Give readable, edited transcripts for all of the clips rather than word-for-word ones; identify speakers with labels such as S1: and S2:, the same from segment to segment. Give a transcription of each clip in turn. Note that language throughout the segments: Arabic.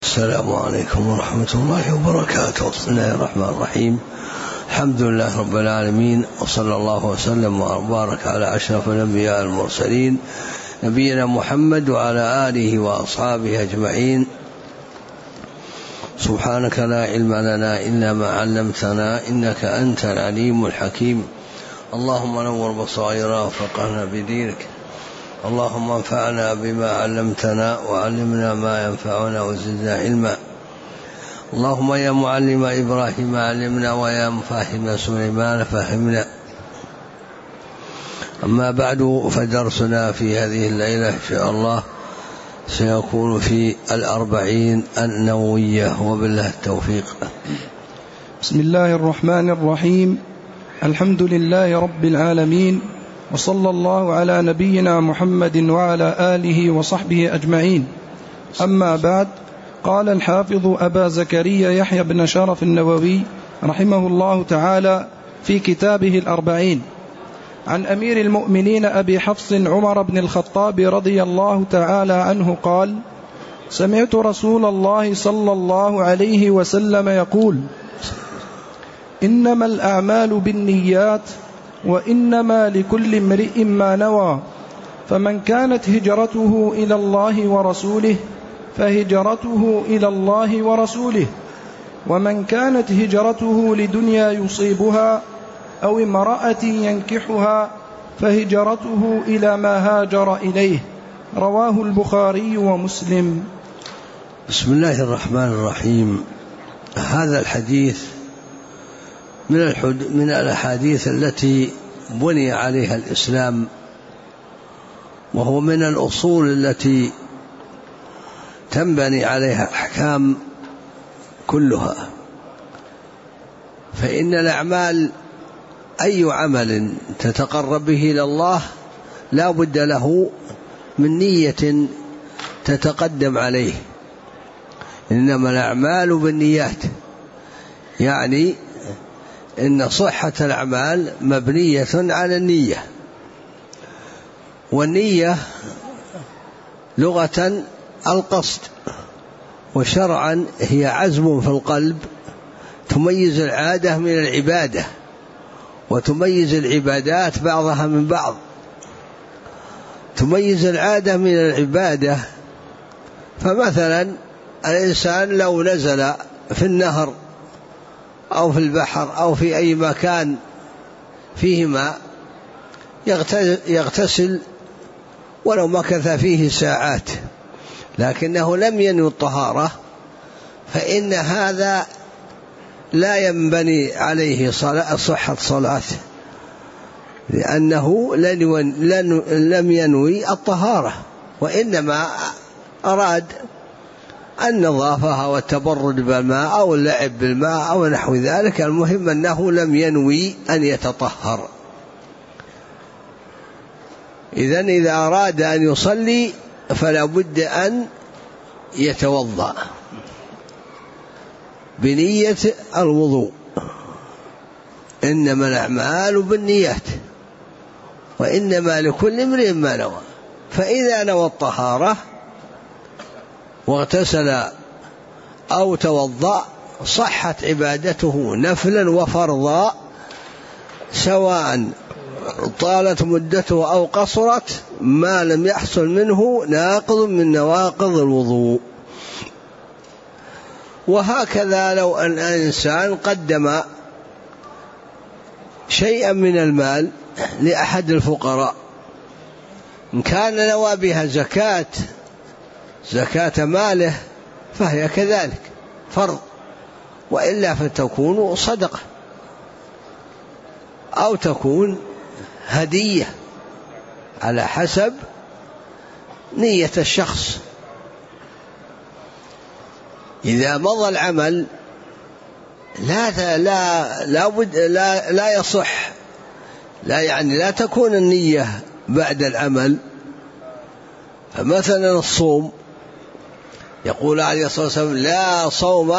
S1: السلام عليكم ورحمة الله وبركاته. بسم الله الرحمن الرحيم. الحمد لله رب العالمين، وصلى الله وسلم وبارك على أشرف الأنبياء المرسلين نبينا محمد وعلى آله وأصحابه أجمعين. سبحانك لا علم لنا إلا ما علمتنا إنك أنت العليم الحكيم. اللهم نور بصائرنا وفقهنا بدينك. اللهم انفعنا بما علمتنا وعلمنا ما ينفعنا وزدنا علما. اللهم يا معلم إبراهيم علمنا ويا مفهم سليمان فهمنا. أما بعد، فدرسنا في هذه الليلة إن شاء الله سيكون في 40 النووية، وبالله التوفيق.
S2: بسم الله الرحمن الرحيم. الحمد لله رب العالمين، وصلى الله على نبينا محمد وعلى آله وصحبه أجمعين. أما بعد، قال الحافظ أبا زكريا يحيى بن شرف النووي رحمه الله تعالى في كتابه 40 عن أمير المؤمنين أبي حفص عمر بن الخطاب رضي الله تعالى عنه قال: سمعت رسول الله صلى الله عليه وسلم يقول: إنما الأعمال بالنيات وإنما لكل امرئ ما نوى، فمن كانت هجرته إلى الله ورسوله فهجرته إلى الله ورسوله، ومن كانت هجرته لدنيا يصيبها أو امرأة ينكحها فهجرته إلى ما هاجر إليه. رواه البخاري ومسلم.
S1: بسم الله الرحمن الرحيم. هذا الحديث من الأحاديث التي بني عليها الإسلام، وهو من الأصول التي تنبني عليها الأحكام كلها. فإن الأعمال أي عمل تتقرب به إلى الله لا بد له من نية تتقدم عليه. إنما الأعمال بالنيات، يعني إن صحة الأعمال مبنية على النية. والنية لغة القصد، وشرعا هي عزم في القلب تميز العادة من العبادة، وتميز العبادات بعضها من بعض. تميز العادة من العبادة، فمثلا الإنسان لو نزل في النهر أو في البحر أو في أي مكان فيه ماء يغتسل ولو مكث فيه ساعات لكنه لم ينوي الطهارة، فإن هذا لا ينبني عليه صحة صلاته، لأنه لم ينوي الطهارة، وإنما أراد النظافة والتبرد بالماء أو اللعب بالماء أو نحو ذلك. المهم أنه لم ينوي أن يتطهر. إذا أراد أن يصلي فلا بد أن يتوضأ بنية الوضوء. إنما الأعمال بالنيات وإنما لكل امرئ ما نوى. فإذا نوى الطهارة واغتسل أو توضأ صحت عبادته نفلا وفرضا، سواء طالت مدته أو قصرت، ما لم يحصل منه ناقض من نواقض الوضوء. وهكذا لو أن الإنسان قدم شيئا من المال لأحد الفقراء، إن كان نوى بها زكاة ماله فهي كذلك فرض، وإلا فتكون صدقة أو تكون هدية على حسب نية الشخص. إذا مضى العمل لا يصح، لا تكون النية بعد العمل. فمثلا الصوم، يقول عليه الصلاة والسلام: لا صوم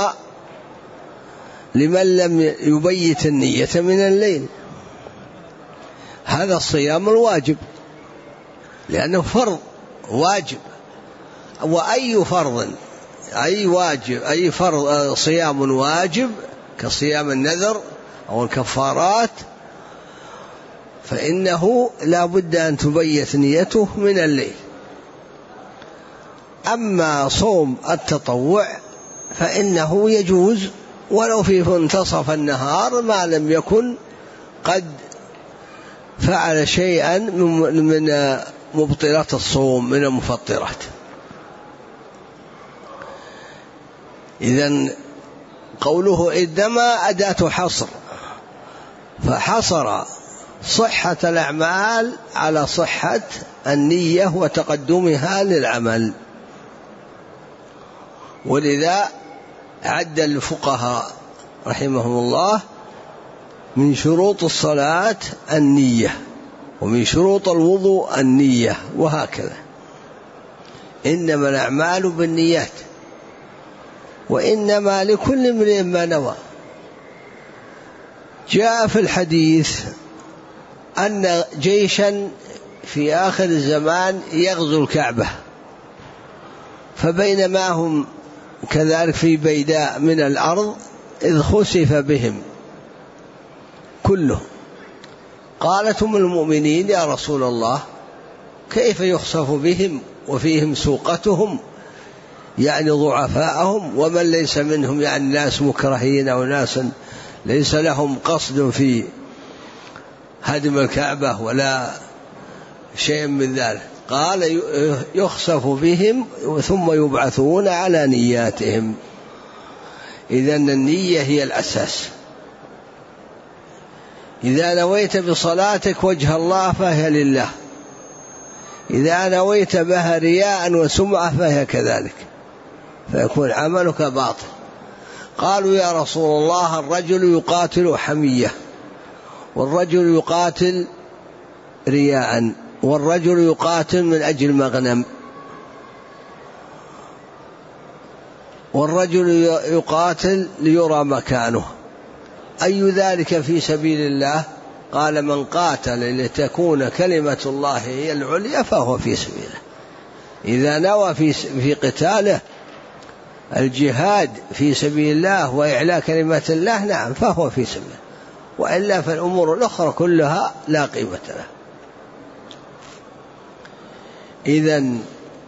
S1: لمن لم يبيت النية من الليل. هذا الصيام الواجب، لأنه فرض واجب. وأي فرض أي واجب أي فرض صيام واجب كصيام النذر أو الكفارات فإنه لا بد أن تبيت نيته من الليل. أما صوم التطوع فإنه يجوز ولو في منتصف النهار ما لم يكن قد فعل شيئا من مبطلات الصوم من المفطرات. إذن قوله إنما أداة حصر، فحصر صحة الأعمال على صحة النية وتقدمها للعمل. ولذا عد الفقهاء رحمهم الله من شروط الصلاة النية، ومن شروط الوضوء النية، وهكذا. إنما الأعمال بالنيات وإنما لكل امرئ ما نوى. جاء في الحديث أن جيشا في آخر الزمان يغزو الكعبة، فبينما هم كذلك في بيداء من الأرض إذ خسف بهم كلهم. قالت أم المؤمنين يا رسول الله كيف يخسف بهم وفيهم سوقتهم يعني ضعفاءهم ومن ليس منهم يعني ناس مكرهين أو ناس ليس لهم قصد في هدم الكعبة ولا شيء من ذلك. قال يخسف بهم ثم يبعثون على نياتهم. إذن النية هي الأساس. إذا نويت بصلاتك وجه الله فهي لله، إذا نويت بها رياء وسمعة فهي كذلك، فيكون عملك باطل. قالوا يا رسول الله الرجل يقاتل حمية، والرجل يقاتل رياء، والرجل يقاتل من أجل مغنم، والرجل يقاتل ليرى مكانه، أي ذلك في سبيل الله؟ قال من قاتل لتكون كلمة الله هي العليا فهو في سبيله. إذا نوى في قتاله الجهاد في سبيل الله وإعلاء كلمة الله نعم فهو في سبيله، وإلا فالأمور الأخرى كلها لا قيمة لها. إذن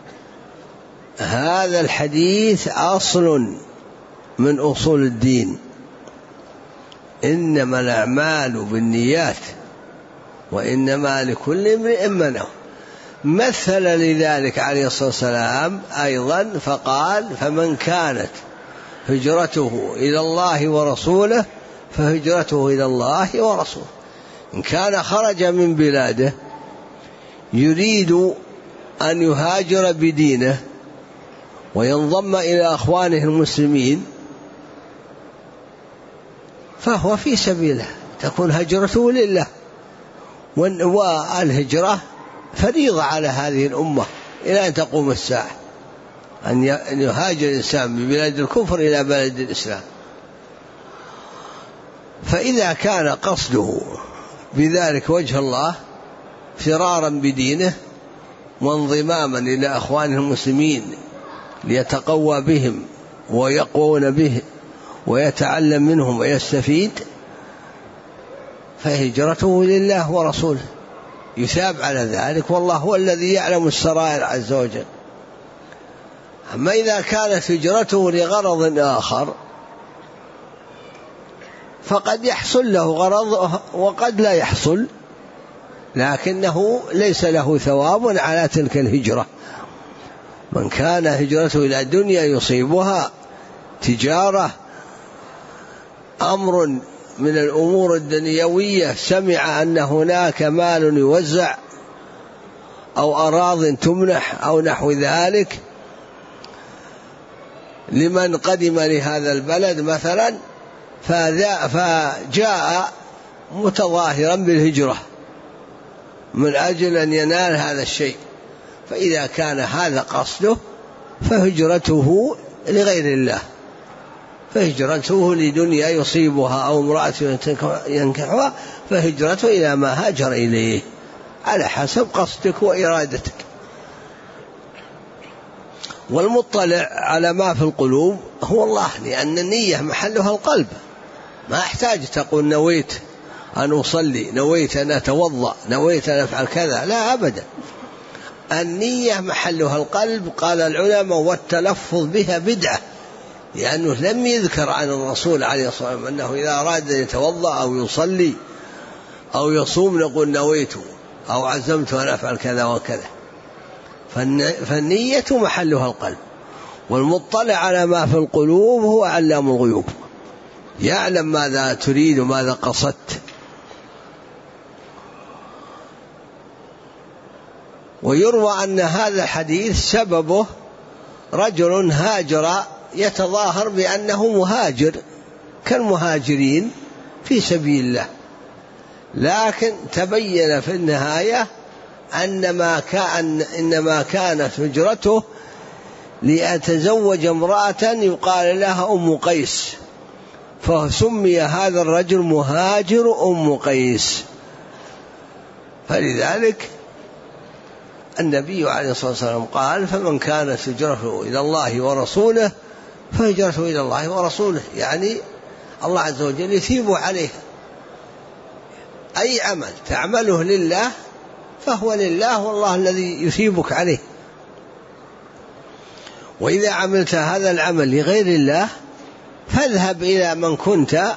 S1: هذا الحديث أصل من أصول الدين، إنما الأعمال بالنيات وإنما لكل امرئ ما نوى. مثل لذلك عليه الصلاة والسلام أيضا فقال فمن كانت هجرته إلى الله ورسوله فهجرته إلى الله ورسوله. إن كان خرج من بلاده يريد أن يهاجر بدينه وينضم إلى أخوانه المسلمين فهو في سبيله، تكون هجرته لله. والهجرة فريضة على هذه الأمة إلى أن تقوم الساعة، أن يهاجر الإنسان من بلاد الكفر إلى بلد الإسلام. فإذا كان قصده بذلك وجه الله فرارا بدينه وانضماما إلى أخوانه المسلمين ليتقوى بهم ويقوون به ويتعلم منهم ويستفيد فهجرته لله ورسوله، يثاب على ذلك، والله هو الذي يعلم السرائر عز وجل. أما إذا كانت هجرته لغرض آخر فقد يحصل له غرض وقد لا يحصل، لكنه ليس له ثواب على تلك الهجرة. من كان هجرته إلى دنيا يصيبها، تجارة، أمر من الأمور الدنيوية، سمع أن هناك مال يوزع أو أراض تمنح أو نحو ذلك لمن قدم لهذا البلد مثلا، فجاء متظاهرا بالهجرة من أجل أن ينال هذا الشيء، فإذا كان هذا قصده فهجرته لغير الله، فهجرته لدنيا يصيبها أو امرأة ينكحها فهجرته إلى ما هاجر إليه على حسب قصدك وإرادتك. والمطلع على ما في القلوب هو الله، لأن النية محلها القلب. ما أحتاج تقول نويت أن أصلي، نويت أن أتوضأ، نويت أن أفعل كذا، لا أبدا، النية محلها القلب. قال العلماء والتلفظ بها بدعة، لأنه لم يذكر عن الرسول عليه الصلاة والسلام أنه إذا أراد أن يتوضأ أو يصلي أو يصوم نقول نويت أو عزمت أن أفعل كذا وكذا. فالنية محلها القلب. والمطلع على ما في القلوب هو علام الغيوب، يعلم ماذا تريد وماذا قصدت. ويروى أن هذا الحديث سببه رجل هاجر يتظاهر بأنه مهاجر كالمهاجرين في سبيل الله، لكن تبين في النهاية إنما كانت هجرته ليتزوج امرأة يقال لها أم قيس، فسمي هذا الرجل مهاجر أم قيس. فلذلك النبي عليه الصلاة والسلام قال فمن كانت هجرته إلى الله ورسوله فهجرته إلى الله ورسوله، يعني الله عز وجل يثيب عليها. أي عمل تعمله لله فهو لله، والله الذي يثيبك عليه. وإذا عملت هذا العمل لغير الله فاذهب إلى من كنت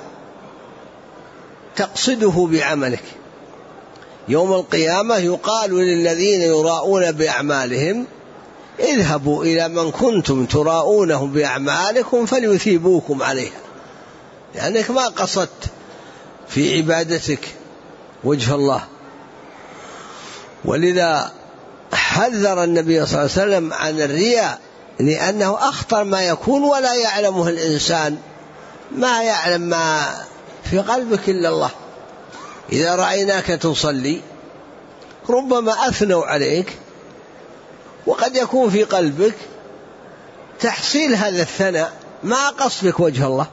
S1: تقصده بعملك. يوم القيامة يقال للذين يراؤون بأعمالهم اذهبوا إلى من كنتم تراؤونه بأعمالكم فليثيبوكم عليها، لأنك ما قصدت في عبادتك وجه الله. ولذا حذر النبي صلى الله عليه وسلم عن الرياء، لأنه أخطر ما يكون ولا يعلمه الإنسان، ما يعلم ما في قلبك إلا الله. إذا رأيناك تصلي ربما أثنوا عليك، وقد يكون في قلبك تحصيل هذا الثناء ما قصدك وجه الله.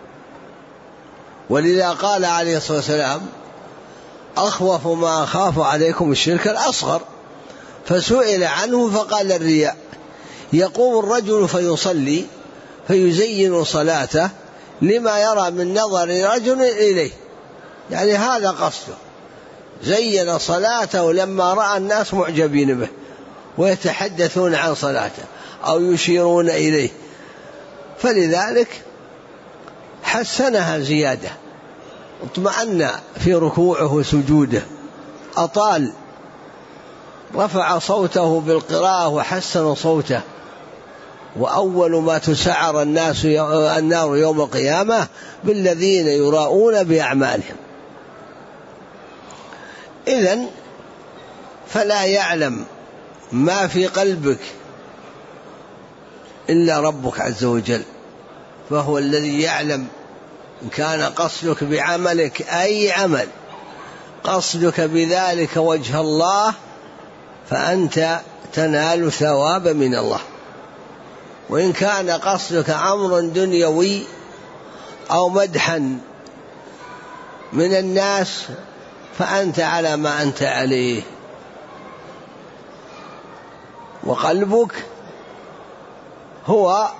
S1: ولذا قال عليه الصلاة والسلام أخوف ما أخاف عليكم الشرك الأصغر، فسئل عنه فقال الرياء. يقوم الرجل فيصلي فيزين صلاته لما يرى من نظر رجل إليه، يعني هذا قصده، زين صلاته لما رأى الناس معجبين به ويتحدثون عن صلاته أو يشيرون إليه، فلذلك حسنها زيادة، اطمأن في ركوعه وسجوده، أطال، رفع صوته بالقراءة وحسن صوته. وأول ما تسعر النار يوم القيامة بالذين يراؤون بأعمالهم. إذن فلا يعلم ما في قلبك إلا ربك عز وجل، فهو الذي يعلم. إن كان قصدك بعملك أي عمل قصدك بذلك وجه الله فأنت تنال ثواب من الله. وإن كان قصدك أمر دنيوي أو مدحا من الناس فأنت على ما أنت عليه، وقلبك هو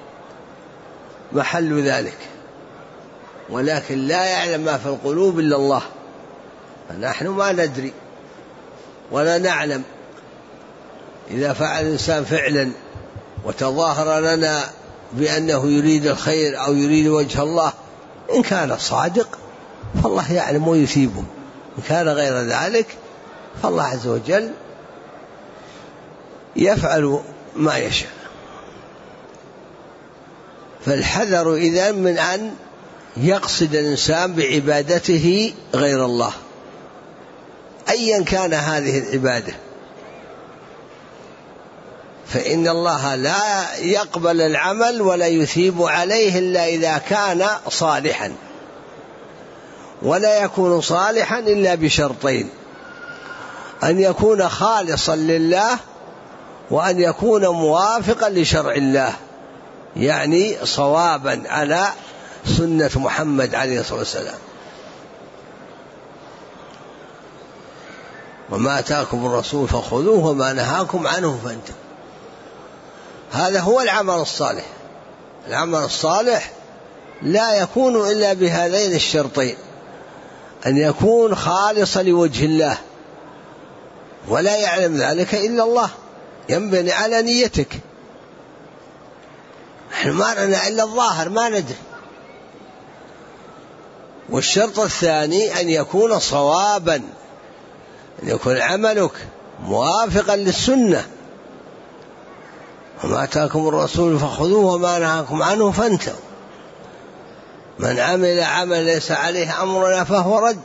S1: محل ذلك، ولكن لا يعلم ما في القلوب إلا الله. فنحن ما ندري ولا نعلم. إذا فعل الإنسان فعلا وتظاهر لنا بأنه يريد الخير أو يريد وجه الله، إن كان صادق فالله يعلم ويثيبه، إن كان غير ذلك فالله عز وجل يفعل ما يشاء. فالحذر إذن من أن يقصد الإنسان بعبادته غير الله أيا كان هذه العبادة، فإن الله لا يقبل العمل ولا يثيب عليه إلا إذا كان صالحا، ولا يكون صالحا إلا بشرطين: أن يكون خالصا لله، وأن يكون موافقا لشرع الله، يعني صوابا على سنة محمد عليه الصلاة والسلام. وما أتاكم الرسول فخذوه وما نهاكم عنه فانتهوا. هذا هو العمل الصالح. العمل الصالح لا يكون إلا بهذين الشرطين: أن يكون خالصا لوجه الله، ولا يعلم ذلك إلا الله، ينبني على نيتك. نحن ما لنا إلا الظاهر، ما ندري. والشرط الثاني أن يكون صوابا، أن يكون عملك موافقا للسنة. وما آتاكم الرسول فخذوه وما نهاكم عنه فانتهوا. من عمل عمل ليس عليه أمرنا فهو رد.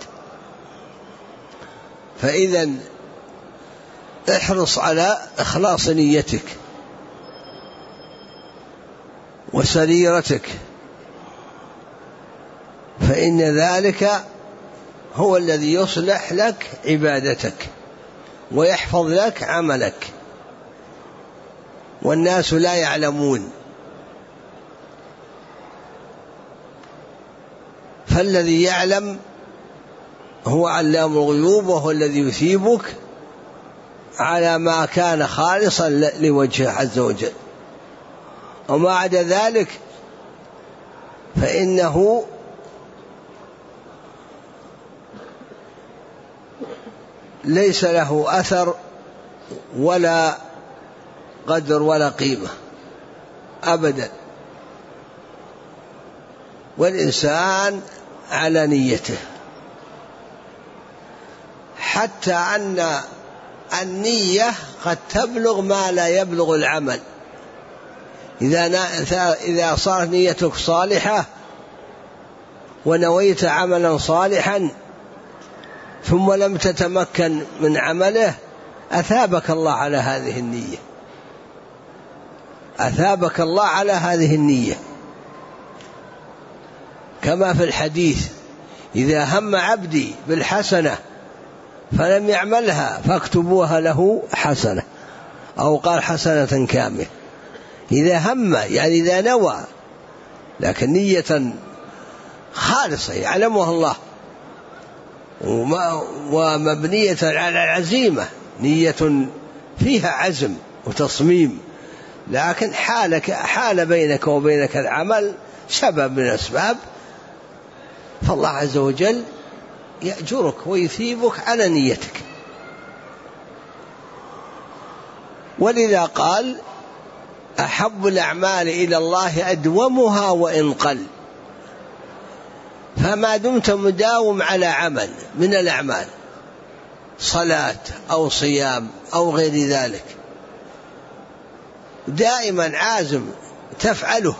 S1: فإذا احرص على إخلاص نيتك وسريرتك، فإن ذلك هو الذي يصلح لك عبادتك ويحفظ لك عملك. والناس لا يعلمون، فالذي يعلم هو علام الغيوب، وهو الذي يثيبك على ما كان خالصا لوجهه عز وجل. وما عدا ذلك فإنه ليس له أثر ولا قدر ولا قيمة أبدا. والإنسان على نيته، حتى أن النية قد تبلغ ما لا يبلغ العمل. إذا صارت نيتك صالحة ونويت عملا صالحا ثم لم تتمكن من عمله، أثابك الله على هذه النية، أثابك الله على هذه النية. كما في الحديث: إذا هم عبدي بالحسنة فلم يعملها فاكتبوها له حسنة، أو قال حسنة كاملة. إذا هم يعني إذا نوى، لكن نية خالصة يعلمها الله ومبنية على العزيمة، نية فيها عزم وتصميم، لكن حال بينك وبينك العمل سبب من الأسباب، فالله عز وجل يأجرك ويثيبك على نيتك. ولذا قال: أحب الأعمال إلى الله أدومها وإن قل. فما دمت مداوم على عمل من الأعمال، صلاة أو صيام أو غير ذلك، دائما عازم تفعله،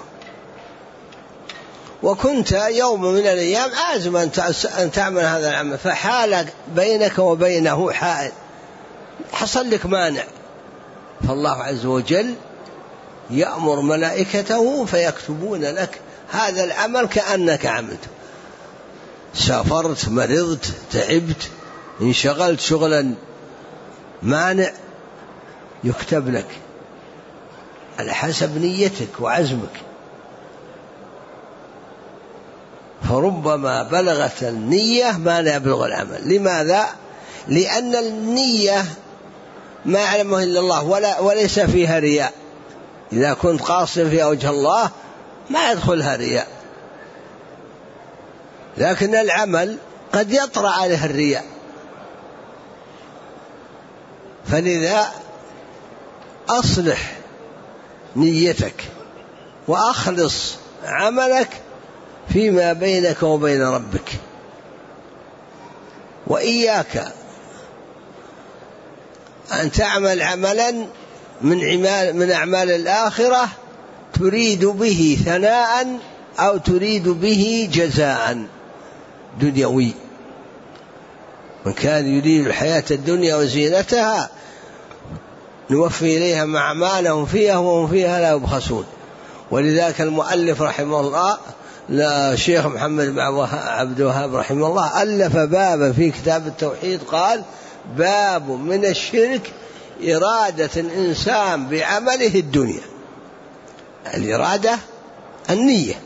S1: وكنت يوم من الأيام عازم أن تعمل هذا العمل، فحال بينك وبينه حائل، حصل لك مانع، فالله عز وجل يأمر ملائكته فيكتبون لك هذا العمل كأنك عملته. سافرت، مرضت، تعبت، انشغلت شغلا مانع، يكتب لك على حسب نيتك وعزمك. فربما بلغت النية ما لا يبلغ العمل. لماذا؟ لأن النية ما يعلمه إلا الله، وليس فيها رياء. إذا كنت قاصدا في وجه الله ما يدخلها رياء، لكن العمل قد يطرأ عليه الرياء. فلذا أصلح نيتك وأخلص عملك فيما بينك وبين ربك. وإياك أن تعمل عملا من أعمال الآخرة تريد به ثناء أو تريد به جزاء دنيوي. من كان يريد الحياة الدنيا وزينتها نوفي إليها أعمالهم فيها وهم فيها لا يبخسون. ولذلك المؤلف رحمه الله الشيخ محمد بن عبد الوهاب رحمه الله ألف بابا في كتاب التوحيد، قال: باب من الشرك إرادة الإنسان بعمله الدنيا. الإرادة النية،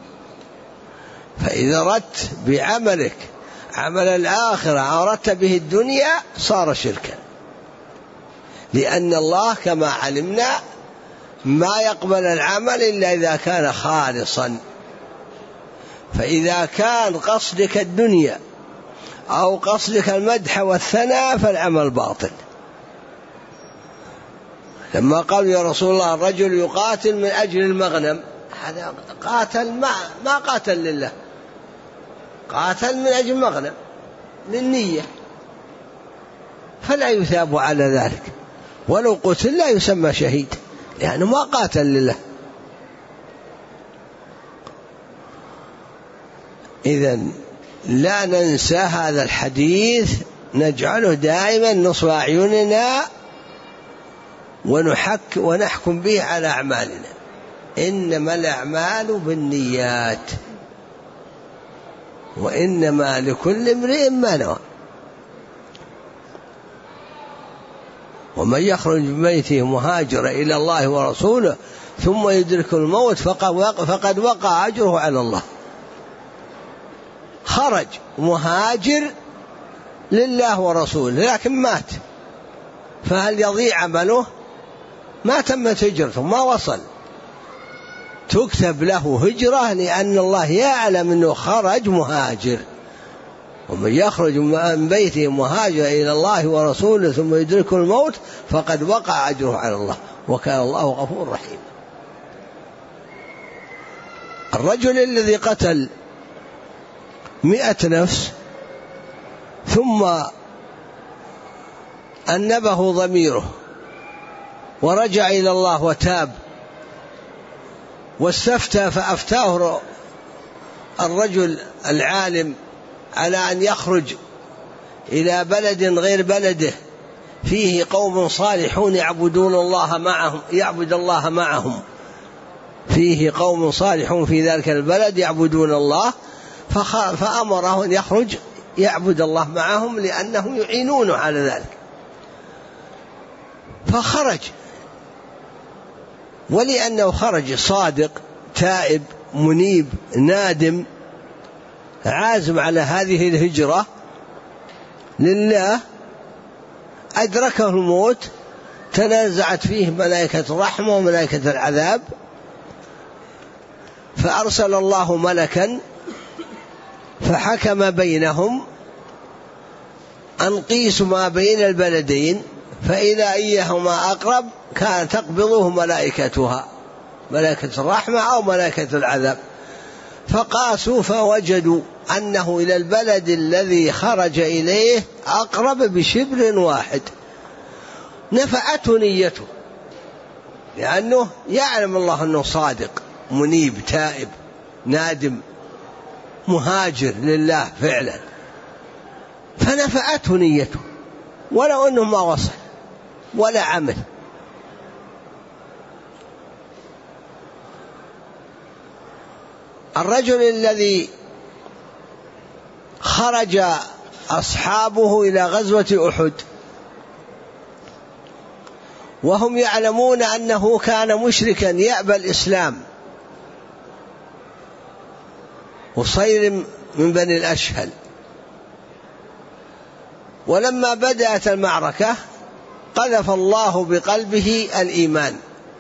S1: فإذا أردت بعملك عمل الآخرة أردت به الدنيا صار شركا، لأن الله كما علمنا ما يقبل العمل إلا إذا كان خالصا. فإذا كان قصدك الدنيا أو قصدك المدح والثناء فالعمل باطل. لما قالوا يا رسول الله الرجل يقاتل من أجل المغنم، هذا قاتل ما قاتل لله، قاتل من أجل المغنم للنية، فلا يثاب على ذلك، ولو قتل لا يسمى شهيد لأنه ما قاتل لله. إذن لا ننسى هذا الحديث، نجعله دائما نصب أعيننا ونحكم به على أعمالنا. إنما الأعمال بالنيات وإنما لكل امرئ ما نوى. ومن يخرج من بيته مهاجرا إلى الله ورسوله ثم يدرك الموت فقد وقع أجره على الله. خرج مهاجر لله ورسوله لكن مات، فهل يضيع عمله؟ ما تمت هجرته، ما وصل، تكتب له هجرة لأن الله يعلم أنه خرج مهاجر. ومن يخرج من بيته مهاجر إلى الله ورسوله ثم يدرك الموت فقد وقع أجره على الله وكان الله غفور رحيم. الرجل الذي قتل 100 نفس ثم أنبه ضميره ورجع إلى الله وتاب واستفتى فأفتاه الرجل العالم على أن يخرج إلى بلد غير بلده فيه قوم صالحون يعبد الله معهم، فيه قوم صالحون في ذلك البلد يعبدون الله، فأمره أن يخرج يعبد الله معهم لأنهم يعينونه على ذلك. فخرج، ولأنه خرج صادق تائب منيب نادم عازم على هذه الهجرة لله، أدركه الموت، تنازعت فيه ملائكة الرحمة وملائكة العذاب، فأرسل الله ملكا فحكم بينهم أن قيسوا ما بين البلدين، فإذا أيهما أقرب كانت تقبضه ملائكتها، ملائكة الرحمة أو ملائكة العذاب، فقاسوا فوجدوا أنه إلى البلد الذي خرج إليه أقرب بشبر واحد. نفعته نيته لأنه يعلم الله أنه صادق منيب تائب نادم مهاجر لله فعلا، فنفعته نيته ولو أنه ما وصل ولا عمل. الرجل الذي خرج أصحابه إلى غزوة أحد وهم يعلمون أنه كان مشركا يأبى الإسلام، وصير من بني الأشهل، ولما بدأت المعركة قذف الله بقلبه الإيمان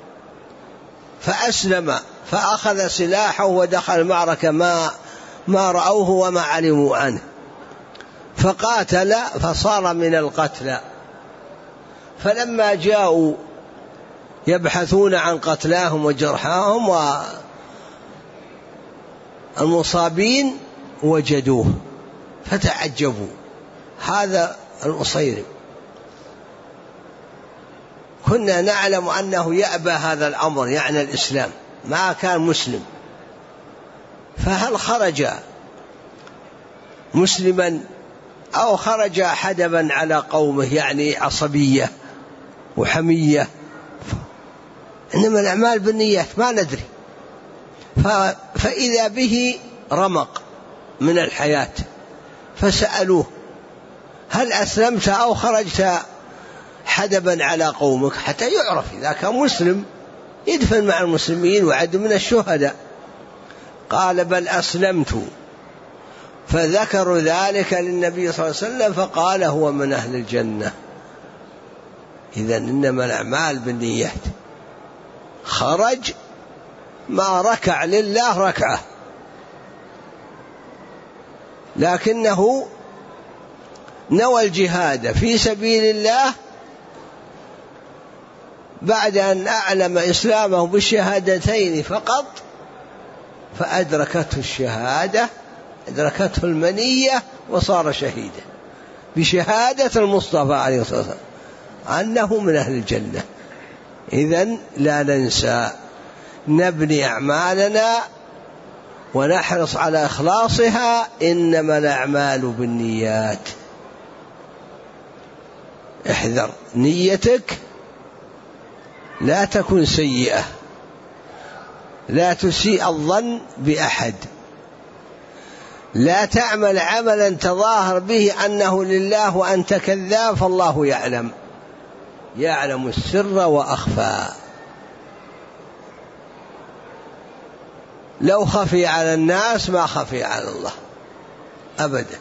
S1: فأسلم فأخذ سلاحه ودخل المعركة ما رأوه وما علموا عنه، فقاتل فصار من القتلى. فلما جاءوا يبحثون عن قتلاهم وجرحاهم والمصابين وجدوه فتعجبوا، هذا الأصيرم كنا نعلم أنه يأبى هذا الأمر يعني الإسلام، ما كان مسلم، فهل خرج مسلما أو خرج حدبا على قومه يعني عصبية وحمية؟ إنما الأعمال بالنيات ما ندري. فإذا به رمق من الحياة فسألوه هل أسلمت أو خرجت حدبا على قومك، حتى يعرف إذا كان مسلم يدفن مع المسلمين وعد من الشهداء. قال بل أسلمت، فذكروا ذلك للنبي صلى الله عليه وسلم فقال هو من أهل الجنة. إذن إنما الأعمال بالنيات. خرج ما ركع لله ركعة، لكنه نوى الجهاد في سبيل الله بعد أن أعلم إسلامه بالشهادتين فقط، فأدركته الشهادة، أدركته المنية وصار شهيدا بشهادة المصطفى عليه الصلاة والسلام أنه من أهل الجنة. إذن لا ننسى نبني أعمالنا ونحرص على إخلاصها، إنما الأعمال بالنيات. احذر نيتك لا تكن سيئة، لا تسيء الظن بأحد، لا تعمل عملا تظاهر به أنه لله وأنت كذاب، فالله يعلم السر وأخفى. لو خفي على الناس ما خفي على الله أبدا.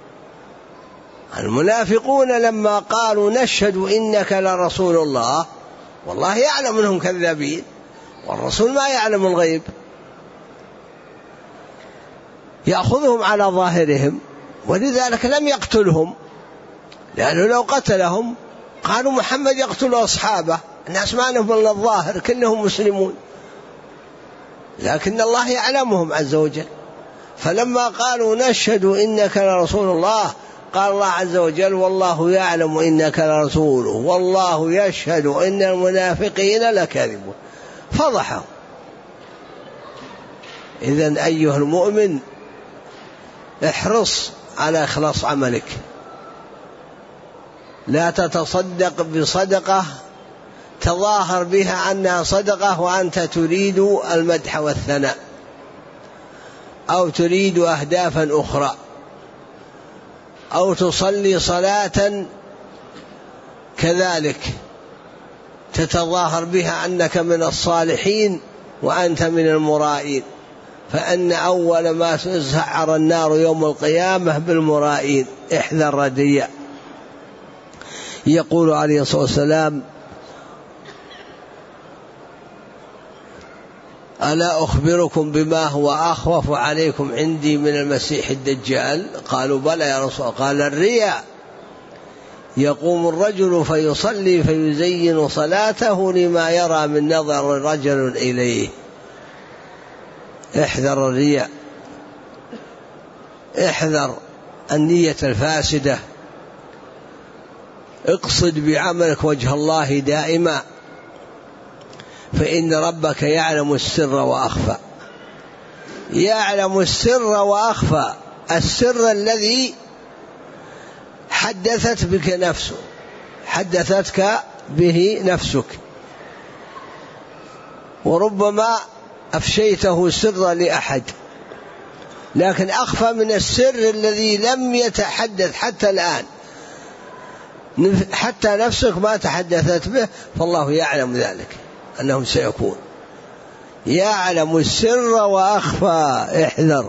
S1: المنافقون لما قالوا نشهد إنك لرسول الله، والله يعلم أنهم كذابين، والرسول ما يعلم الغيب، يأخذهم على ظاهرهم، ولذلك لم يقتلهم، لأنه لو قتلهم قالوا محمد يقتل أصحابه، الناس ما نهم إلا الظاهر كلهم مسلمون، لكن الله يعلمهم عز وجل. فلما قالوا نشهد إنك لرسول الله قال الله عز وجل والله يعلم إنك لرسوله والله يشهد إن المنافقين لكاذبون، فضحهم. إذن أيها المؤمن احرص على إخلاص عملك، لا تتصدق بصدقة تظاهر بها أنها صدقة وأنت تريد المدح والثناء أو تريد أهدافا أخرى، أو تصلي صلاة كذلك تتظاهر بها أنك من الصالحين وأنت من المرائين، فأن أول ما تزهر النار يوم القيامة بالمرائين. احذر رديء. يقول عليه الصلاة والسلام ألا أخبركم بما هو أخوف عليكم عندي من المسيح الدجال؟ قالوا بلى يا رسول الله. قال الرياء، يقوم الرجل فيصلي فيزين صلاته لما يرى من نظر رجل إليه. احذر الرياء، احذر النية الفاسدة، اقصد بعملك وجه الله دائما، فإن ربك يعلم السر وأخفى. يعلم السر وأخفى، السر الذي حدثتك به نفسك، وربما أفشيته سر لأحد، لكن أخفى من السر الذي لم يتحدث حتى الآن، حتى نفسك ما تحدثت به، فالله يعلم ذلك أنه سيكون. يعلم السر وأخفى. احذر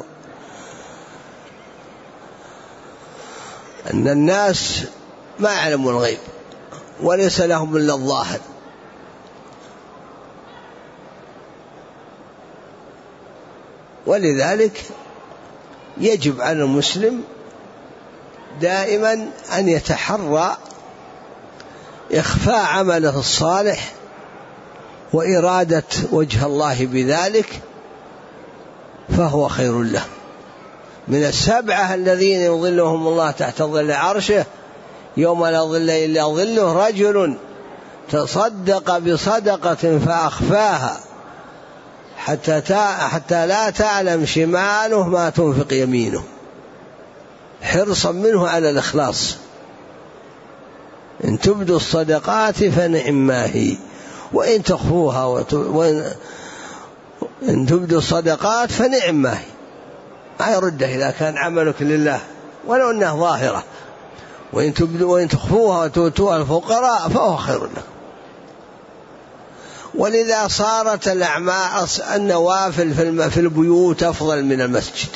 S1: أن الناس ما يعلمون الغيب وليس لهم إلا الظاهر، ولذلك يجب على المسلم دائما أن يتحرى إخفاء عمله الصالح وإرادة وجه الله بذلك، فهو خير له. من السبعة الذين يظلهم الله تحت ظل عرشه يوم لا ظل إلا ظله رجل تصدق بصدقة فأخفاها حتى لا تعلم شماله ما تنفق يمينه، حرصا منه على الإخلاص. إن تبدوا الصدقات فنعم ما هي، وإن تخفوها إن تبدوا الصدقات فنعم ما هي، ما يرده إذا كان عملك لله ولو أنها ظاهرة، وإن تخفوها وتؤتوها الفقراء فهو خير لكم. ولذا صارت الأعمال النوافل في البيوت أفضل من المسجد.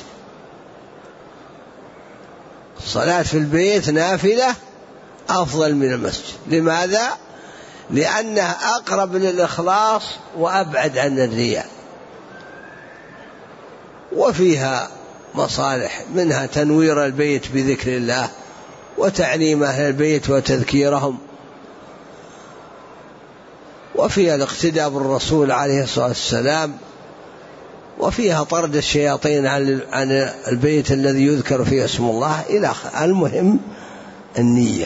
S1: الصلاة في البيت نافلة أفضل من المسجد. لماذا؟ لأنه أقرب للإخلاص وأبعد عن الرياء، وفيها مصالح، منها تنوير البيت بذكر الله وتعليم أهل البيت وتذكيرهم، وفيها الاقتداء بالرسول عليه الصلاة والسلام، وفيها طرد الشياطين عن البيت الذي يذكر فيه اسم الله إلى آخره. المهم النية،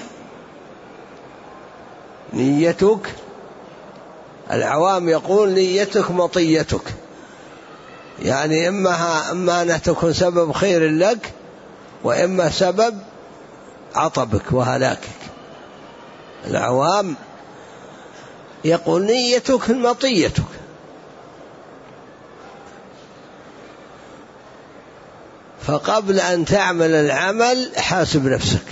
S1: نيتك. العوام يقول نيتك مطيتك، يعني إما أن تكون سبب خير لك، وإما سبب عطبك وهلاكك. العوام يقول نيتك مطيتك. فقبل أن تعمل العمل حاسب نفسك،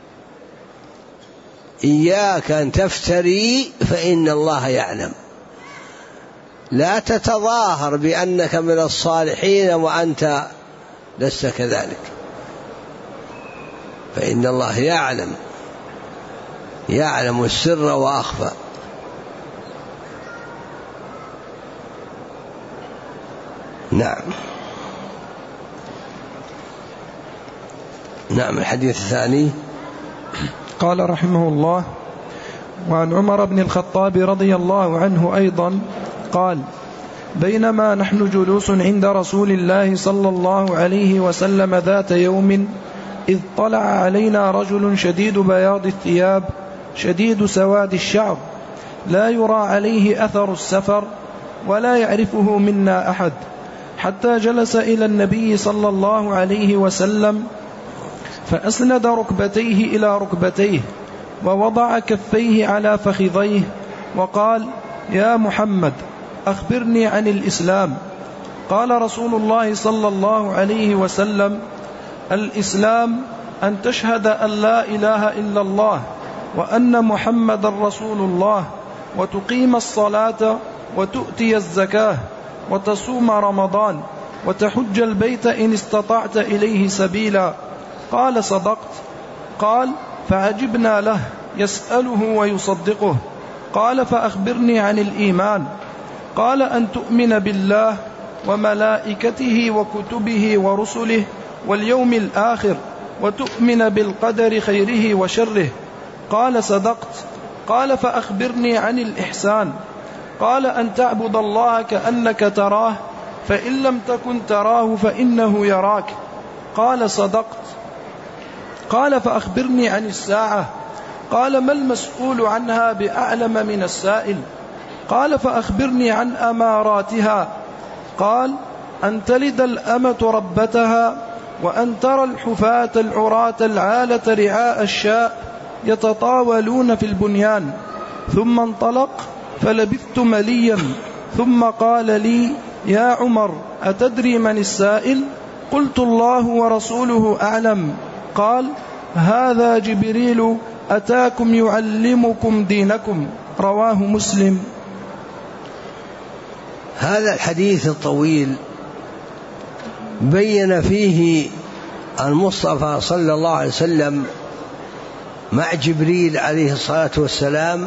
S1: إياك أن تفتري فإن الله يعلم. لا تتظاهر بأنك من الصالحين وأنت لست كذلك، فإن الله يعلم السر وأخفى. نعم. الحديث الثاني
S2: قال رحمه الله: وعن عمر بن الخطاب رضي الله عنه أيضا قال: بينما نحن جلوس عند رسول الله صلى الله عليه وسلم ذات يوم، إذ طلع علينا رجل شديد بياض الثياب شديد سواد الشعر، لا يرى عليه أثر السفر ولا يعرفه منا أحد، حتى جلس إلى النبي صلى الله عليه وسلم فأسند ركبتيه إلى ركبتيه ووضع كفيه على فخذيه وقال: يا محمد أخبرني عن الإسلام. قال رسول الله صلى الله عليه وسلم: الإسلام أن تشهد أن لا إله إلا الله وأن محمد رسول الله، وتقيم الصلاة وتؤتي الزكاة وتصوم رمضان وتحج البيت إن استطعت إليه سبيلا. قال: صدقت. قال: فعجبنا له يسأله ويصدقه. قال: فأخبرني عن الإيمان. قال: أن تؤمن بالله وملائكته وكتبه ورسله واليوم الآخر، وتؤمن بالقدر خيره وشره. قال: صدقت. قال: فأخبرني عن الإحسان. قال: أن تعبد الله كأنك تراه، فإن لم تكن تراه فإنه يراك. قال: صدقت. قال: فأخبرني عن الساعة. قال: ما المسؤول عنها بأعلم من السائل. قال: فأخبرني عن أماراتها. قال: أن تلد الأمة ربتها، وأن ترى الحفاة العراة العالة رعاء الشاء يتطاولون في البنيان. ثم انطلق فلبثت مليا، ثم قال لي: يا عمر أتدري من السائل؟ قلت: الله ورسوله أعلم. قال: هذا جبريل أتاكم يعلمكم دينكم. رواه مسلم.
S1: هذا الحديث الطويل بين فيه المصطفى صلى الله عليه وسلم مع جبريل عليه الصلاة والسلام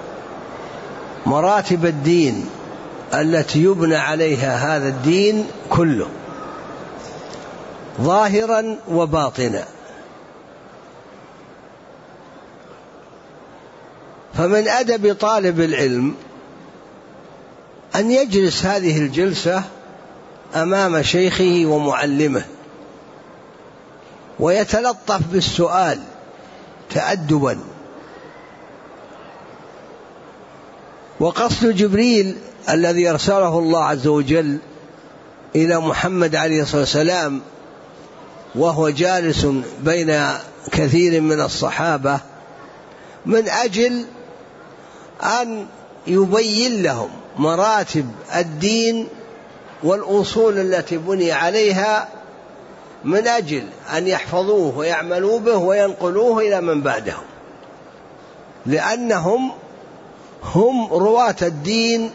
S1: مراتب الدين التي يبنى عليها هذا الدين كله ظاهرا وباطنا. فمن أدب طالب العلم أن يجلس هذه الجلسة أمام شيخه ومعلمه ويتلطف بالسؤال تأدبا. وقصد جبريل الذي أرسله الله عز وجل إلى محمد عليه الصلاة والسلام وهو جالس بين كثير من الصحابة من أجل أن يبين لهم مراتب الدين والأصول التي بني عليها، من أجل أن يحفظوه ويعملوا به وينقلوه إلى من بعدهم، لأنهم هم رواة الدين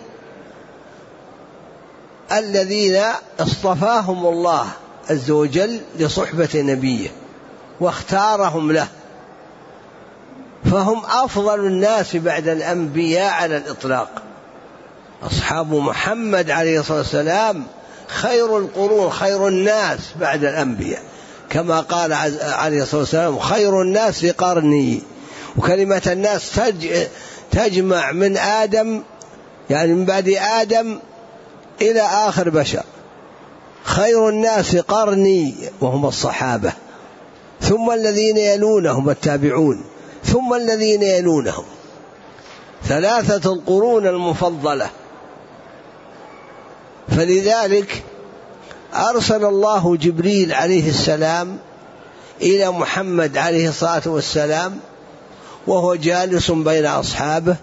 S1: الذين اصطفاهم الله عز وجل لصحبة نبيه واختارهم له. فهم أفضل الناس بعد الأنبياء على الإطلاق. أصحاب محمد عليه الصلاة والسلام خير القرون، خير الناس بعد الأنبياء، كما قال عليه الصلاة والسلام خير الناس قرني. وكلمة الناس تجمع من آدم، يعني من بعد آدم إلى آخر بشر. خير الناس قرني وهم الصحابة، ثم الذين يلونهم التابعون، ثم الذين يلونهم، 3 القرون المفضلة. فلذلك أرسل الله جبريل عليه السلام إلى محمد عليه الصلاة والسلام وهو جالس بين أصحابه،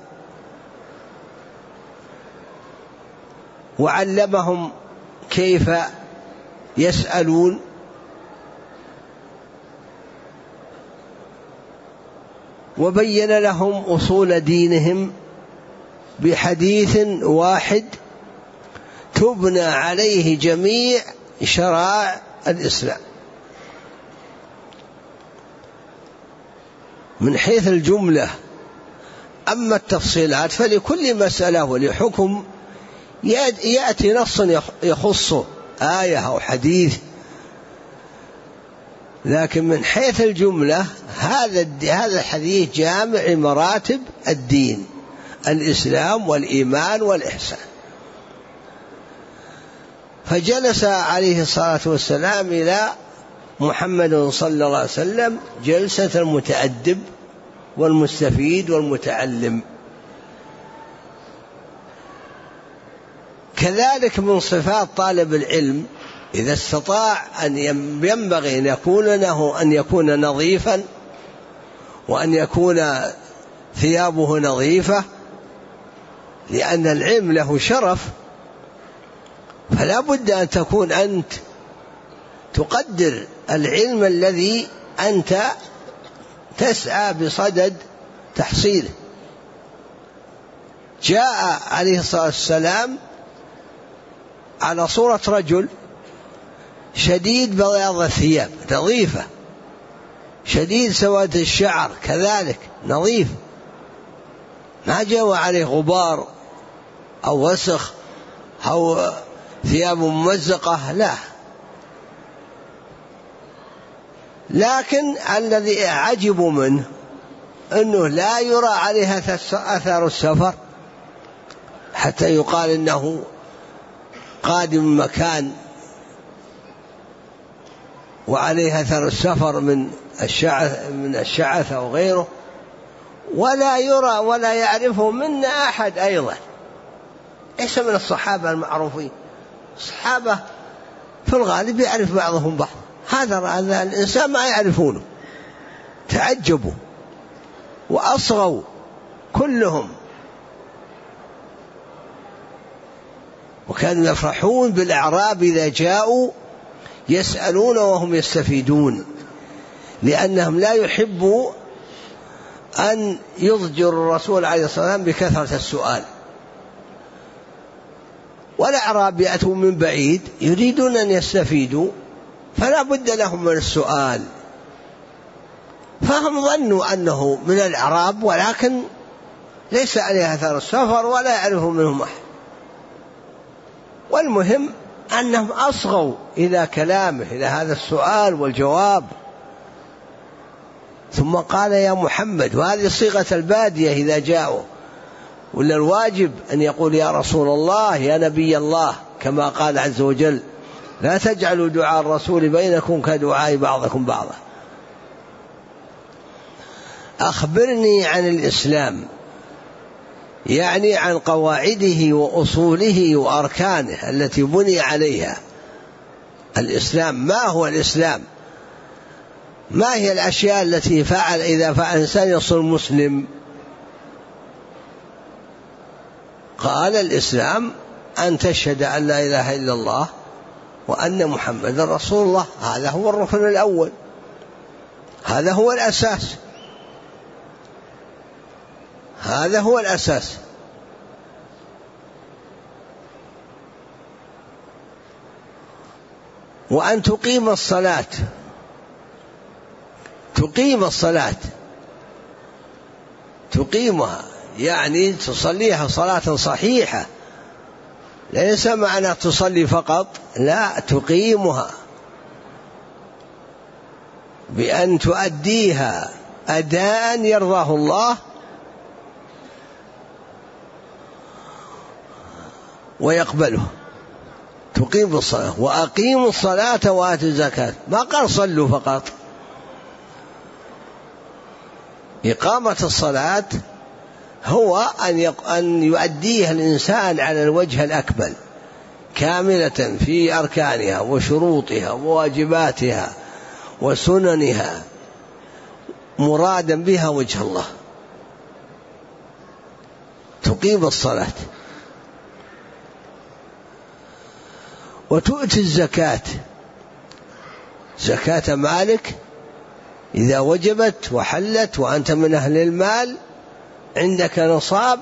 S1: وعلمهم كيف يسألون، وبين لهم أصول دينهم بحديث واحد تبنى عليه جميع شرائع الإسلام. من حيث الجملة. أما التفصيلات فلكل مسألة ولحكم يأتي نص يخصه، آية أو حديث، لكن من حيث الجملة هذا الحديث جامع مراتب الدين، الإسلام والإيمان والإحسان. فجلس عليه الصلاة والسلام إلى محمد صلى الله عليه وسلم جلسة المتأدب والمستفيد والمتعلم. كذلك من صفات طالب العلم إذا استطاع أن ينبغي أن يكون نظيفا، وأن يكون ثيابه نظيفة، لأن العلم له شرف. فلا بد أن تكون أنت تقدر العلم الذي أنت تسعى بصدد تحصيله. جاء عليه الصلاة والسلام على صورة رجل شديد بياض الثياب نظيفة، شديد سواد الشعر كذلك نظيف، ما جاء عليه غبار أو وسخ أو ثياب ممزقة، لا. لكن الذي أعجب منه أنه لا يرى عليها أثر السفر حتى يقال إنه قادم مكان وعليه أثر السفر من الشعث أو غيره، ولا يرى ولا يعرفه منا أحد أيضا، ليس من الصحابة المعروفين. الصحابة في الغالب يعرف بعضهم بعض، هذا الإنسان ما يعرفونه، تعجبوا وأصغوا كلهم، وكانوا يفرحون بالأعراب إذا جاءوا يسألون وهم يستفيدون، لأنهم لا يحبوا أن يضجر الرسول عليه الصلاة والسلام بكثرة السؤال. والأعراب يأتوا من بعيد يريدون أن يستفيدوا، فلا بد لهم من السؤال، فهم ظنوا أنه من الأعراب، ولكن ليس عليه أثر السفر ولا يعرف منهم أحد. والمهم أنهم أصغوا إلى كلامه، إلى هذا السؤال والجواب. ثم قال يا محمد، وهذه صيغة البادية إذا جاءوا، ولا الواجب أن يقول يا رسول الله يا نبي الله، كما قال عز وجل لا تجعلوا دعاء الرسول بينكم كدعاء بعضكم بعضا. أخبرني عن الإسلام، يعني عن قواعده وأصوله وأركانه التي بني عليها الإسلام. ما هو الإسلام؟ ما هي الأشياء التي إذا فعل الإنسان يصير مسلم؟ قال الإسلام أن تشهد أن لا إله إلا الله وأن محمد رسول الله. هذا هو الركن الأول، هذا هو الأساس، هذا هو الأساس. وأن تقيم الصلاة، تقيم الصلاة تقيمها يعني تصليها صلاة صحيحة، ليس معنى تصلي فقط، لا، تقيمها بأن تؤديها أداء يرضاه الله ويقبله. تقيم الصلاة، وأقيموا الصلاة وآتوا الزكاة، ما قال صلوا فقط. إقامة الصلاة هو أن يؤديها الإنسان على الوجه الأكمل كاملة في أركانها وشروطها وواجباتها وسننها، مرادا بها وجه الله. تقيم الصلاة وتؤتي الزكاة، زكاة مالك إذا وجبت وحلت وأنت من أهل المال عندك نصاب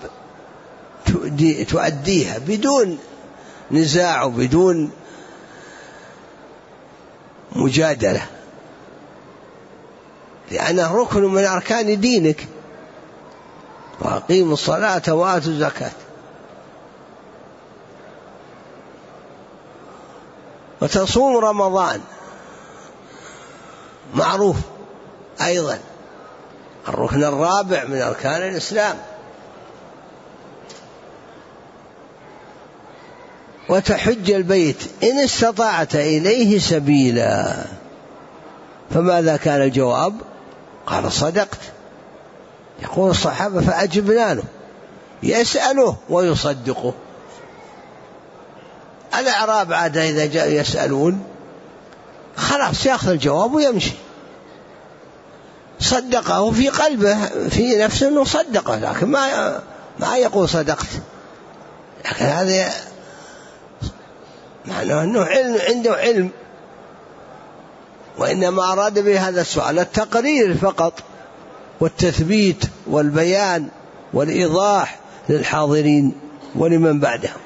S1: تؤديها بدون نزاع وبدون مجادلة، لأنه ركن من أركان دينك. وأقيموا الصلاة وآتوا الزكاة. وتصوم رمضان معروف أيضا الركن الرابع من أركان الإسلام. وتحج البيت إن استطعت إليه سبيلا. فماذا كان الجواب؟ قال صدقت. يقول الصحابة فأجبنا له، يسأله ويصدقه. الأعراب عادة إذا جاءوا يسألون خلاص يأخذ الجواب ويمشي. صدقه في قلبه في نفسه أنه صدقه، لكن ما يقول صدقت. لكن هذا معناه أنه عنده علم، وإنما أراد بهذا السؤال التقرير فقط والتثبيت والبيان والإيضاح للحاضرين ولمن بعدهم.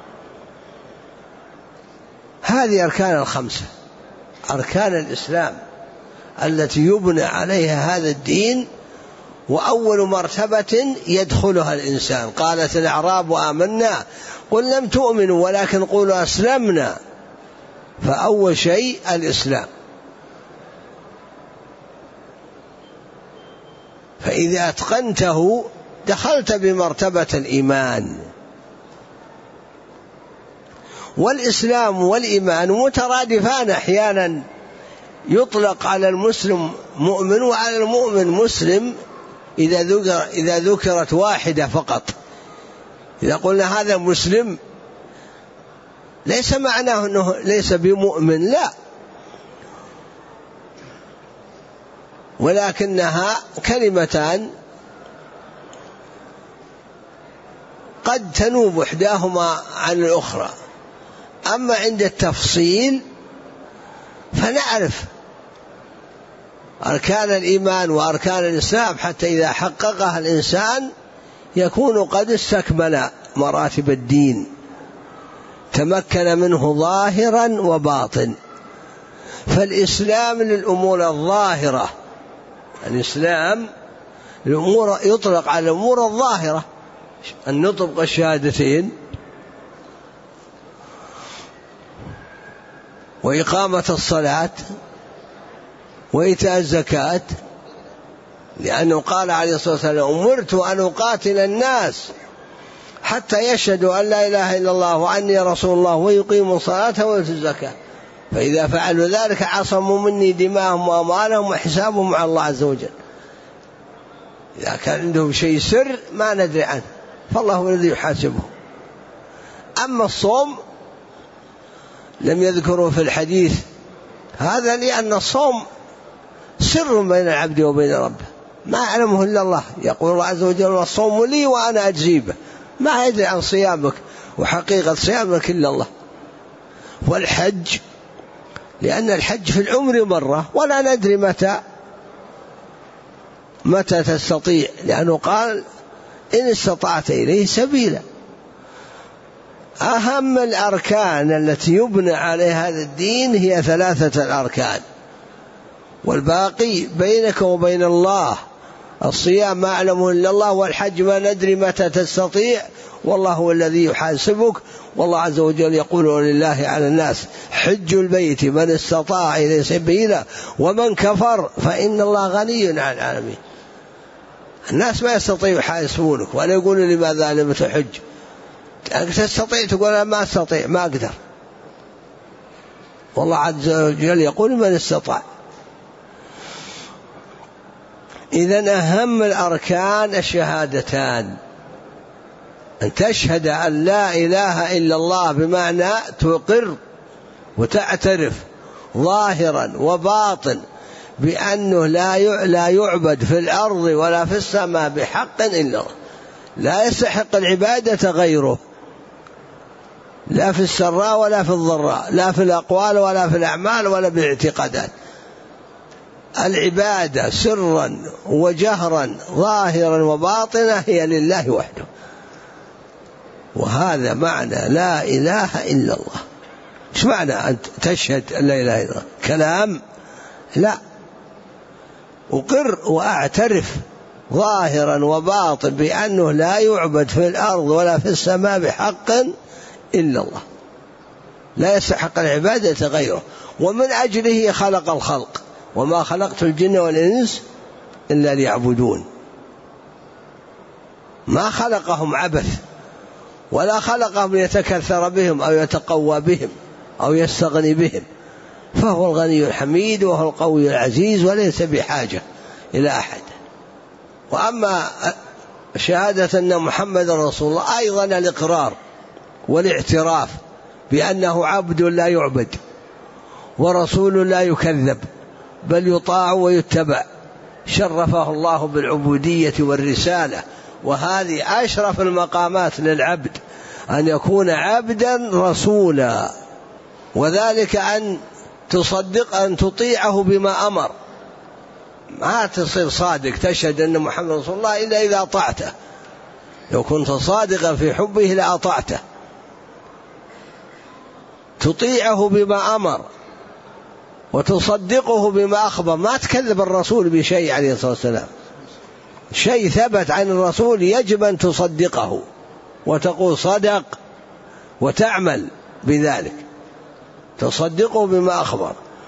S1: هذه أركان الخمسة، أركان الإسلام التي يبنى عليها هذا الدين، وأول مرتبة يدخلها الإنسان. قالت الأعراب آمنا قل لم تؤمنوا ولكن قولوا أسلمنا. فأول شيء الإسلام. فإذا أتقنته دخلت بمرتبة الإيمان. والإسلام والإيمان مترادفان، أحيانا يطلق على المسلم مؤمن وعلى المؤمن مسلم إذا ذكرت واحدة فقط. إذا قلنا هذا مسلم ليس معناه أنه ليس بمؤمن، لا، ولكنها كلمتان قد تنوب إحداهما عن الأخرى. أما عند التفصيل فنعرف أركان الإيمان وأركان الإسلام حتى إذا حققها الإنسان يكون قد استكمل مراتب الدين، تمكن منه ظاهرا وباطن. فالإسلام للأمور الظاهرة، الإسلام الأمور يطلق على الأمور الظاهرة، أن نطبق الشهادتين وإقامة الصلاة وإيتاء الزكاة، لأنه قال عليه الصلاة والسلام أمرت أن أقاتل الناس حتى يشهدوا أن لا إله إلا الله وأني رسول الله ويقيموا الصلاة ويؤتوا الزكاة، فإذا فعلوا ذلك عصموا مني دماءهم وأموالهم وحسابهم على الله عز وجل. إذا كان عندهم شيء سر ما ندري عنه فالله هو الذي يحاسبه. أما الصوم لم يذكره في الحديث هذا، لأن الصوم سر بين العبد وبين ربه ما يعلمه إلا الله. يقول الله عز وجل الصوم لي وأنا أجزي به، ما يدري عن صيامك وحقيقة صيامك إلا الله. والحج لأن الحج في العمر مرة ولا ندري متى تستطيع، لأنه قال إن استطعت إليه سبيلا. أهم الأركان التي يبنى عليها هذا الدين هي 3 الأركان، والباقي بينك وبين الله الصيام ما أعلمه إلا الله، والحج ما ندري متى تستطيع، والله هو الذي يحاسبك. والله عز وجل يقول ولله على الناس حج البيت من استطاع إليه سبيلا ومن كفر فإن الله غني عن العالمين. الناس ما يستطيعوا يحاسبونك ولا يقولوا لماذا لم تحج، تستطيع تقول أنا ما أستطيع ما أقدر، والله عز وجل يقول من استطاع. إذن أهم الأركان الشهادتان، أن تشهد أن لا إله إلا الله بمعنى تقر وتعترف ظاهرا وباطن بأنه لا يعبد في الأرض ولا في السماء بحق إلا الله، لا يستحق العبادة غيره، لا في السراء ولا في الضراء، لا في الأقوال ولا في الأعمال ولا بالاعتقادات. العبادة سرا وجهرا ظاهرا وباطنا هي لله وحده، وهذا معنى لا إله إلا الله. إيش معنى أن تشهد أن لا إله إلا الله؟ كلام؟ لا، أقر وأعترف ظاهرا وباطن بأنه لا يعبد في الأرض ولا في السماء بحق إلا الله، لا يستحق العبادة غيره، ومن أجله خلق الخلق، وما خلقت الجن والإنس إلا ليعبدون. ما خلقهم عبث، ولا خلقهم ليتكثر بهم أو يتقوى بهم أو يستغني بهم، فهو الغني الحميد وهو القوي العزيز وليس بحاجة إلى أحد. وأما شهادة أن محمد رسول الله أيضا الإقرار والاعتراف بأنه عبد لا يعبد ورسول لا يكذب بل يطاع ويتبع، شرفه الله بالعبودية والرسالة، وهذه أشرف المقامات للعبد، أن يكون عبدا رسولا، وذلك أن تصدق أن تطيعه بما أمر. ما تصير صادق تشهد أن محمد رسول الله إلا إذا أطعته، لو كنت صادقا في حبه لأطعته. تطيعه بما أمر وتصدقه بما أخبر، ما تكذب الرسول بشيء عليه الصلاة والسلام، شيء ثبت عن الرسول يجب أن تصدقه وتقول صدق وتعمل بذلك، تصدقه بما أخبر،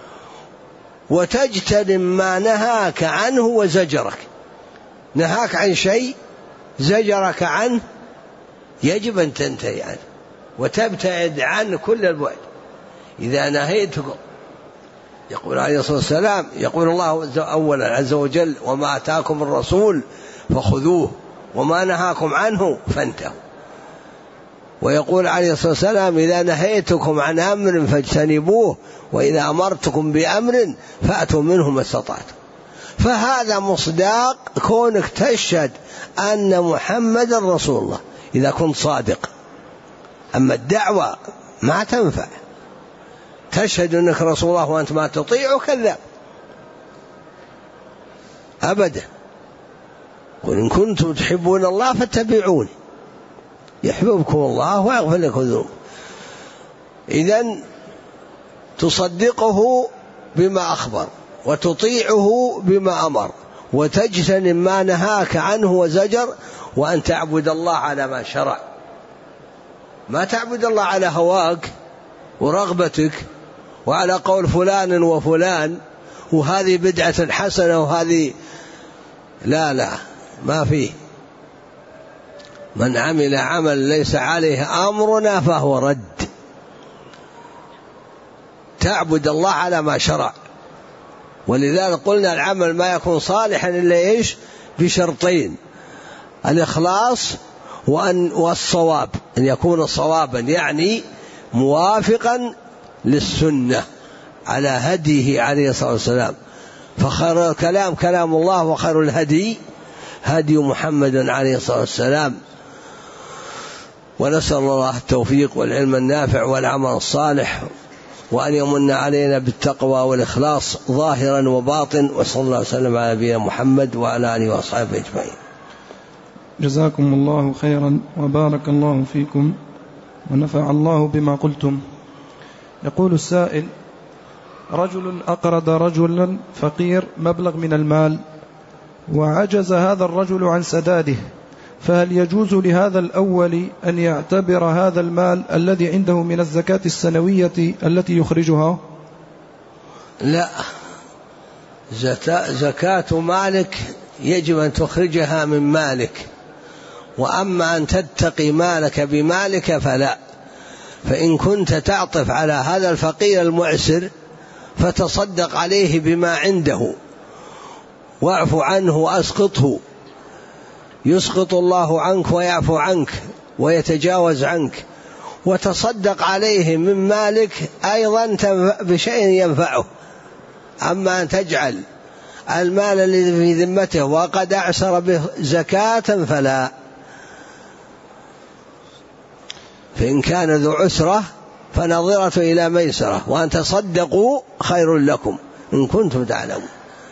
S1: وتجتنب ما نهاك عنه وزجرك. نهاك عن شيء زجرك عنه يجب أن تنتهي عنه وتبتعد عنه كل البعد. إذا نهيتكم، يقول عليه الصلاة والسلام، يقول الله أولا عز وجل وما أتاكم الرسول فخذوه وما نهاكم عنه فانتهوا. ويقول عليه الصلاة والسلام إذا نهيتكم عن أمر فاجتنبوه وإذا أمرتكم بأمر فأتوا منه ما استطعتم. فهذا مصداق كونك تشهد أن محمد رسول الله إذا كنت صادق. أما الدعوة ما تنفع، تشهد أنك رسول الله وأنت ما تطيع كذاب أبدا. قل إن كنتم تحبون الله فاتبعوني يحببكم الله ويغفر لكم ذنوبكم. إذن تصدقه بما أخبر وتطيعه بما أمر وتجتنب ما نهاك عنه وزجر، وأن تعبد الله على ما شرع، ما تعبد الله على هواك ورغبتك وعلى قول فلان وفلان وهذه بدعة حسنة وهذه لا ما فيه. من عمل عمل ليس عليه أمرنا فهو رد. تعبد الله على ما شرع، ولذلك قلنا العمل ما يكون صالحا إلا إيش؟ بشرطين: الإخلاص والصواب، أن يكون صوابا يعني موافقا للسنة على هديه عليه الصلاة والسلام. فخير الكلام كلام الله، وخير الهدي هدي محمد عليه الصلاة والسلام. ونسأل الله التوفيق والعلم النافع والعمل الصالح، وأن يمن علينا بالتقوى والإخلاص ظاهرا وباطن. وصلى الله وسلم على نبينا محمد وعلى آله وأصحابه أجمعين.
S2: جزاكم الله خيرا وبارك الله فيكم ونفع الله بما قلتم. يقول السائل: رجل أقرض رجلا فقير مبلغ من المال، وعجز هذا الرجل عن سداده، فهل يجوز لهذا الأول أن يعتبر هذا المال الذي عنده من الزكاة السنوية التي يخرجها؟
S1: لا، زكاة مالك يجب أن تخرجها من مالك، وأما أن تتقي مالك بمالك فلا. فإن كنت تعطف على هذا الفقير المعسر فتصدق عليه بما عنده واعف عنه وأسقطه، يسقط الله عنك ويعفو عنك ويتجاوز عنك، وتصدق عليه من مالك أيضا بشيء ينفعه. أما أن تجعل المال الذي في ذمته وقد أعسر به زكاة فلا. فإن كان ذو عسرة فنظرة إلى ميسرة، وأن تصدقوا خير لكم إن كنتم تعلمون.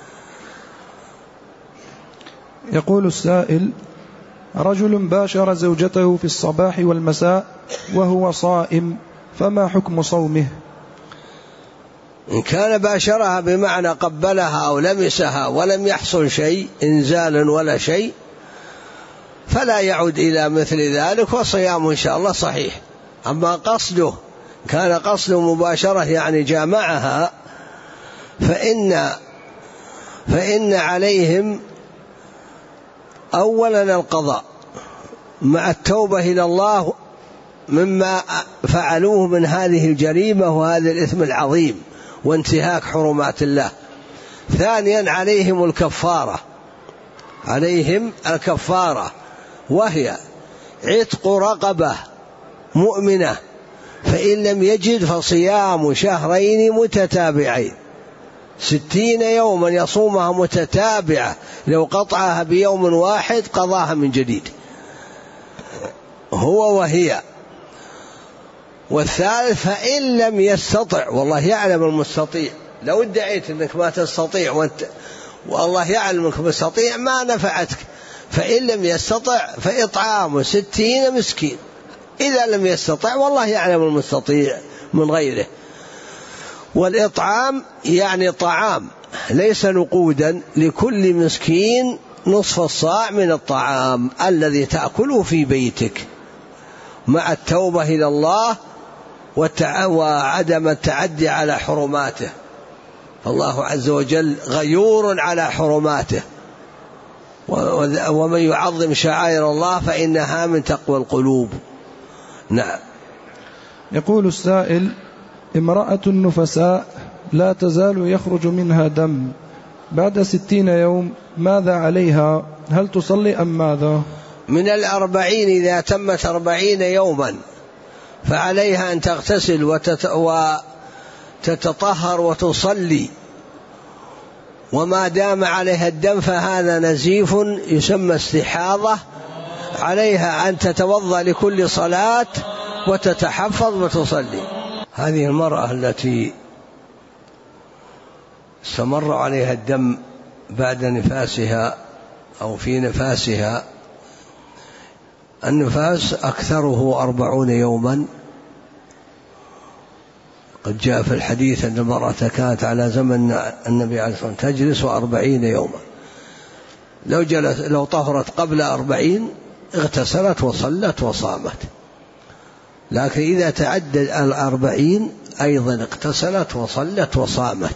S2: يقول السائل: رجل باشر زوجته في الصباح والمساء وهو صائم، فما حكم صومه؟
S1: إن كان باشرها بمعنى قبلها أو لمسها ولم يحصل شيء إنزال ولا شيء فلا يعود إلى مثل ذلك، وصيامه إن شاء الله صحيح. أما قصده كان قصده مباشرة يعني جامعها فإن عليهم أولا القضاء مع التوبة إلى الله مما فعلوه من هذه الجريمة وهذا الإثم العظيم وانتهاك حرمات الله. ثانيا عليهم الكفارة وهي عتق رقبة مؤمنة، فإن لم يجد فصيام شهرين متتابعين 60 يوما يصومها متتابعة، لو قطعها بيوم واحد قضاها من جديد هو وهي. والثالث فإن لم يستطع، والله يعلم المستطيع، لو ادعيت أنك ما تستطيع والله يعلم أنك مستطيع ما نفعتك، فإن لم يستطع فإطعام 60 مسكين. إذا لم يستطع والله يعلم المستطيع من غيره. والإطعام يعني طعام ليس نقودا، لكل مسكين نصف الصاع من الطعام الذي تأكله في بيتك، مع التوبة إلى الله وعدم التعدي على حرماته. الله عز وجل غيور على حرماته، ومن يعظم شعائر الله فإنها من تقوى القلوب. نعم.
S2: يقول السائل: امرأة نفساء لا تزال يخرج منها دم بعد 60 يوم، ماذا عليها؟ هل تصلي أم ماذا؟
S1: من 40 إذا تمت 40 يوما فعليها أن تغتسل وتتطهر وتصلي، وما دام عليها الدم فهذا نزيف يسمى استحاضة، عليها أن تتوضأ لكل صلاة وتتحفظ وتصلي. هذه المرأة التي استمر عليها الدم بعد نفاسها أو في نفاسها، النفاس أكثره 40 يوما. قد جاء في الحديث أن المرأة كانت على زمن النبي عليه الصلاة والسلام تجلس 40 يوما، لو طهرت قبل 40 اغتسلت وصلت وصامت، لكن إذا تعدد 40 أيضا اغتسلت وصلت وصامت،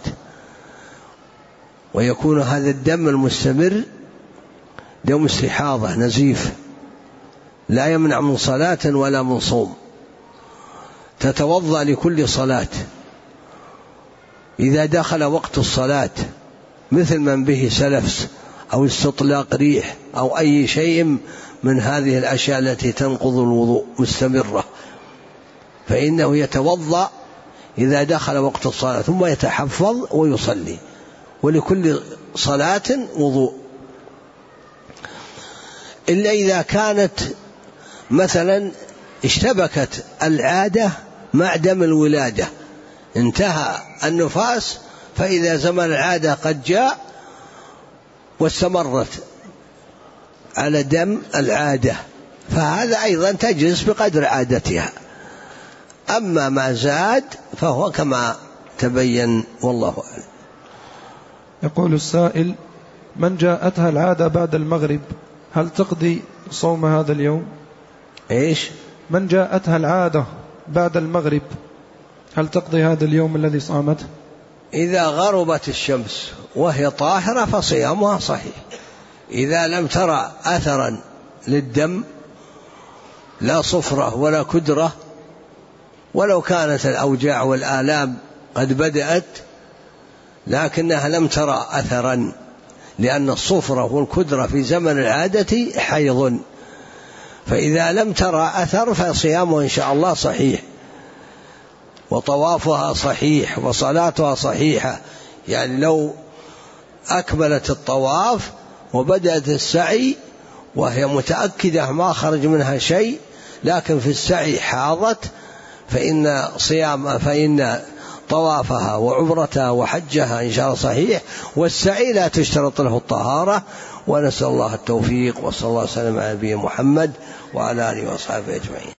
S1: ويكون هذا الدم المستمر دم استحاضة نزيف لا يمنع من صلاة ولا من صوم. تتوضأ لكل صلاة، إذا دخل وقت الصلاة مثل من به سلفس أو استطلاق ريح أو أي شيء من هذه الأشياء التي تنقض الوضوء مستمرة، فإنه يتوضأ إذا دخل وقت الصلاة ثم يتحفظ ويصلي، ولكل صلاة وضوء. إلا إذا كانت مثلا اشتبكت العادة مع دم الولادة، انتهى النفاس فإذا زمن العادة قد جاء واستمرت على دم العادة فهذا أيضا تجلس بقدر عادتها. أما ما زاد فهو كما تبين والله أعلم.
S2: يقول السائل: من جاءتها العادة بعد المغرب هل تقضي صوم هذا اليوم؟
S1: إيش؟
S2: من جاءتها العادة بعد المغرب هل تقضي هذا اليوم الذي صامته؟
S1: إذا غربت الشمس وهي طاهرة فصيامها صحيح. إذا لم ترى أثرا للدم لا صفرة ولا كدرة، ولو كانت الأوجاع والآلام قد بدأت لكنها لم ترى أثرا، لأن الصفرة والكدرة في زمن العادة حيض، فإذا لم ترى أثر فصيامه إن شاء الله صحيح، وطوافها صحيح، وصلاتها صحيحة. يعني لو أكملت الطواف وبدأت السعي وهي متأكدة ما خرج منها شيء، لكن في السعي حاضت، فإن طوافها وعمرتها وحجها إن شاء الله صحيح، والسعي لا تشترط له الطهارة. ونسأل الله التوفيق، وصلى الله وسلم على نبينا محمد وعلى آله وصحبه أجمعين.